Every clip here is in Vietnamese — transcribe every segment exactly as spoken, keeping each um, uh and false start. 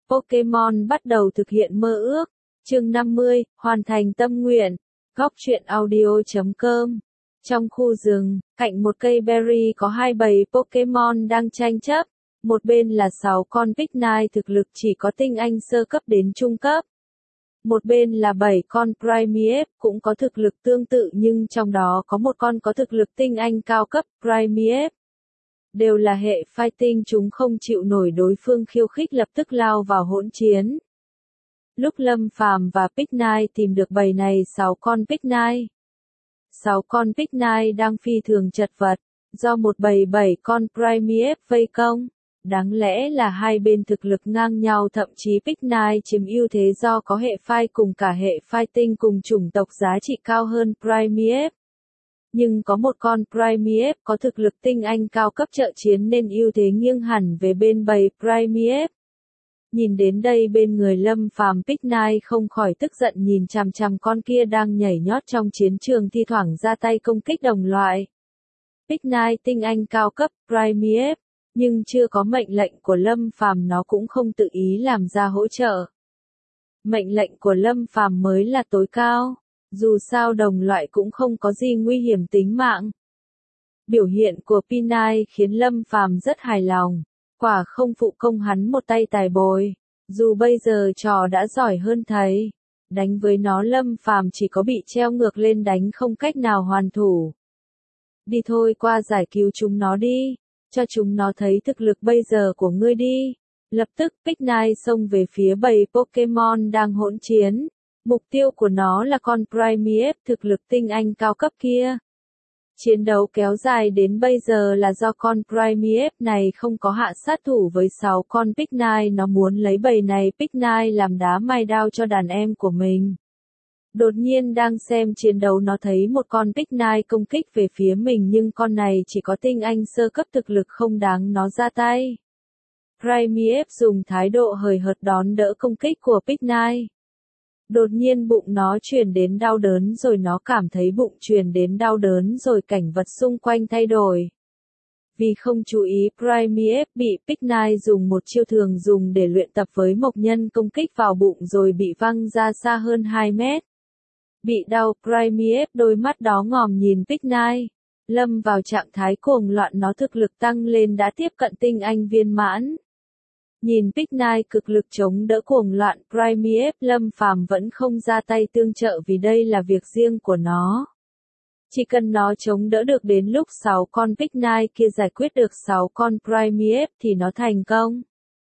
Pokemon bắt đầu thực hiện mơ ước. Chương năm mươi, hoàn thành tâm nguyện. Góc truyện audio chấm com. Trong khu rừng, cạnh một cây berry có hai bầy Pokemon đang tranh chấp. Một bên là sáu con Picnine thực lực chỉ có tinh anh sơ cấp đến trung cấp. Một bên là bảy con Primeape cũng có thực lực tương tự nhưng trong đó có một con có thực lực tinh anh cao cấp Primeape. Đều là hệ fighting, chúng không chịu nổi đối phương khiêu khích lập tức lao vào hỗn chiến. Lúc Lâm Phàm và Picnine tìm được bầy này sáu con Picnine. sáu con Picnine đang phi thường chật vật, do một bầy bảy con Primeape vây công. Đáng lẽ là hai bên thực lực ngang nhau, thậm chí Picnine chiếm ưu thế do có hệ phai cùng cả hệ fighting cùng chủng tộc giá trị cao hơn Primeape. Nhưng có một con Primeape có thực lực tinh anh cao cấp trợ chiến nên ưu thế nghiêng hẳn về bên bầy Primeape. Nhìn đến đây bên người Lâm Phàm, Picnine không khỏi tức giận nhìn chằm chằm con kia đang nhảy nhót trong chiến trường thi thoảng ra tay công kích đồng loại. Picnine tinh anh cao cấp Primeape, nhưng chưa có mệnh lệnh của Lâm Phàm nó cũng không tự ý làm ra hỗ trợ. Mệnh lệnh của Lâm Phàm mới là tối cao, dù sao đồng loại cũng không có gì nguy hiểm tính mạng. Biểu hiện của Picnine khiến Lâm Phàm rất hài lòng, quả không phụ công hắn một tay tài bồi, dù bây giờ trò đã giỏi hơn thầy. Đánh với nó Lâm Phàm chỉ có bị treo ngược lên đánh không cách nào hoàn thủ. Đi thôi, qua giải cứu chúng nó đi. Cho chúng nó thấy thực lực bây giờ của ngươi đi. Lập tức Picnine xông về phía bầy Pokemon đang hỗn chiến. Mục tiêu của nó là con Primeape thực lực tinh anh cao cấp kia. Chiến đấu kéo dài đến bây giờ là do con Primeape này không có hạ sát thủ với sáu con Picnine, nó muốn lấy bầy này Picnine làm đá mài đao cho đàn em của mình. Đột nhiên đang xem chiến đấu nó thấy một con Picnine công kích về phía mình nhưng con này chỉ có tinh anh sơ cấp thực lực không đáng nó ra tay. Primeape dùng thái độ hời hợt đón đỡ công kích của Picnine. Đột nhiên bụng nó truyền đến đau đớn rồi nó cảm thấy bụng truyền đến đau đớn rồi cảnh vật xung quanh thay đổi. Vì không chú ý Primeape bị Picnine dùng một chiêu thường dùng để luyện tập với mộc nhân công kích vào bụng rồi bị văng ra xa hơn hai mét. Bị đau Primeape đôi mắt đó ngòm nhìn Picnine, lâm vào trạng thái cuồng loạn, nó thực lực tăng lên đã tiếp cận tinh anh viên mãn. Nhìn Picnine cực lực chống đỡ cuồng loạn Primeape, Lâm Phàm vẫn không ra tay tương trợ vì đây là việc riêng của nó. Chỉ cần nó chống đỡ được đến lúc sáu con Picnine kia giải quyết được sáu con Primeape thì nó thành công.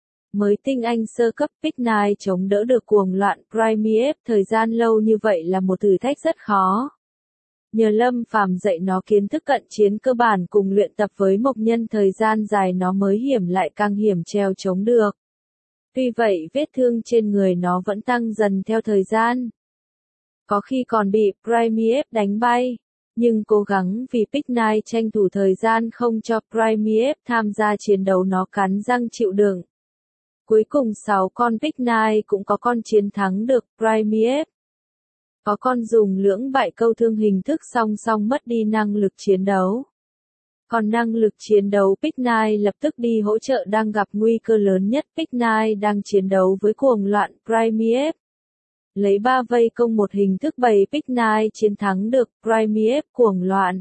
Mới tinh anh sơ cấp Picnine chống đỡ được cuồng loạn Primeape thời gian lâu như vậy là một thử thách rất khó. Nhờ Lâm Phàm dạy nó kiến thức cận chiến cơ bản cùng luyện tập với mộc nhân thời gian dài nó mới hiểm lại càng hiểm treo chống được. Tuy vậy vết thương trên người nó vẫn tăng dần theo thời gian. Có khi còn bị Primeape đánh bay, nhưng cố gắng vì Picnine tranh thủ thời gian không cho Primeape tham gia chiến đấu nó cắn răng chịu đựng. Cuối cùng sáu con Picnine cũng có con chiến thắng được Primeape. Có con dùng lưỡng bại câu thương hình thức song song mất đi năng lực chiến đấu. Còn năng lực chiến đấu Picnine lập tức đi hỗ trợ đang gặp nguy cơ lớn nhất. Picnine đang chiến đấu với cuồng loạn Primeape. Lấy ba vây công một hình thức bầy Picnine chiến thắng được Primeape cuồng loạn.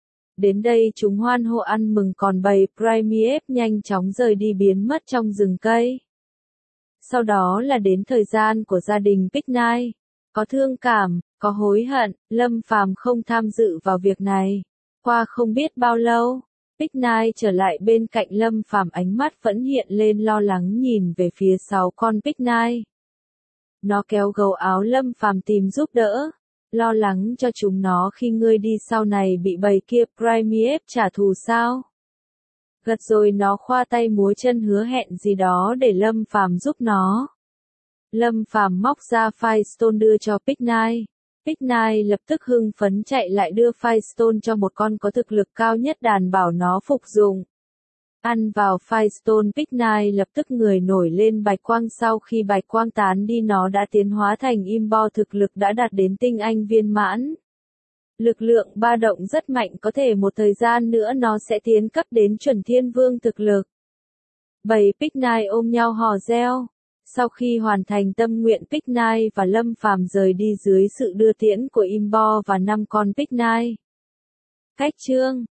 Đến đây chúng hoan hô ăn mừng còn bầy Primeape nhanh chóng rời đi biến mất trong rừng cây. Sau đó là đến thời gian của gia đình Picnine. Có thương cảm, có hối hận, Lâm Phàm không tham dự vào việc này. Qua không biết bao lâu, Picnine trở lại bên cạnh Lâm Phàm, ánh mắt vẫn hiện lên lo lắng nhìn về phía sáu con Picnine. Nó kéo gấu áo Lâm Phàm tìm giúp đỡ, lo lắng cho chúng nó khi ngươi đi sau này bị bầy kia Primeape trả thù sao? Gật rồi nó khoa tay múa chân hứa hẹn gì đó để Lâm Phàm giúp nó. Lâm Phàm móc ra Firestone đưa cho Picnine. Picnine lập tức hưng phấn chạy lại đưa Firestone cho một con có thực lực cao nhất đàn bảo nó phục dụng. Ăn vào Firestone, Picnine lập tức người nổi lên bạch quang, sau khi bạch quang tán đi nó đã tiến hóa thành Imbo, thực lực đã đạt đến tinh anh viên mãn. Lực lượng ba động rất mạnh, có thể một thời gian nữa nó sẽ tiến cấp đến chuẩn thiên vương thực lực. Bầy Picnine ôm nhau hò reo. Sau khi hoàn thành tâm nguyện Picnic và Lâm Phàm rời đi dưới sự đưa tiễn của Imbo và năm con Picnic. Cách chương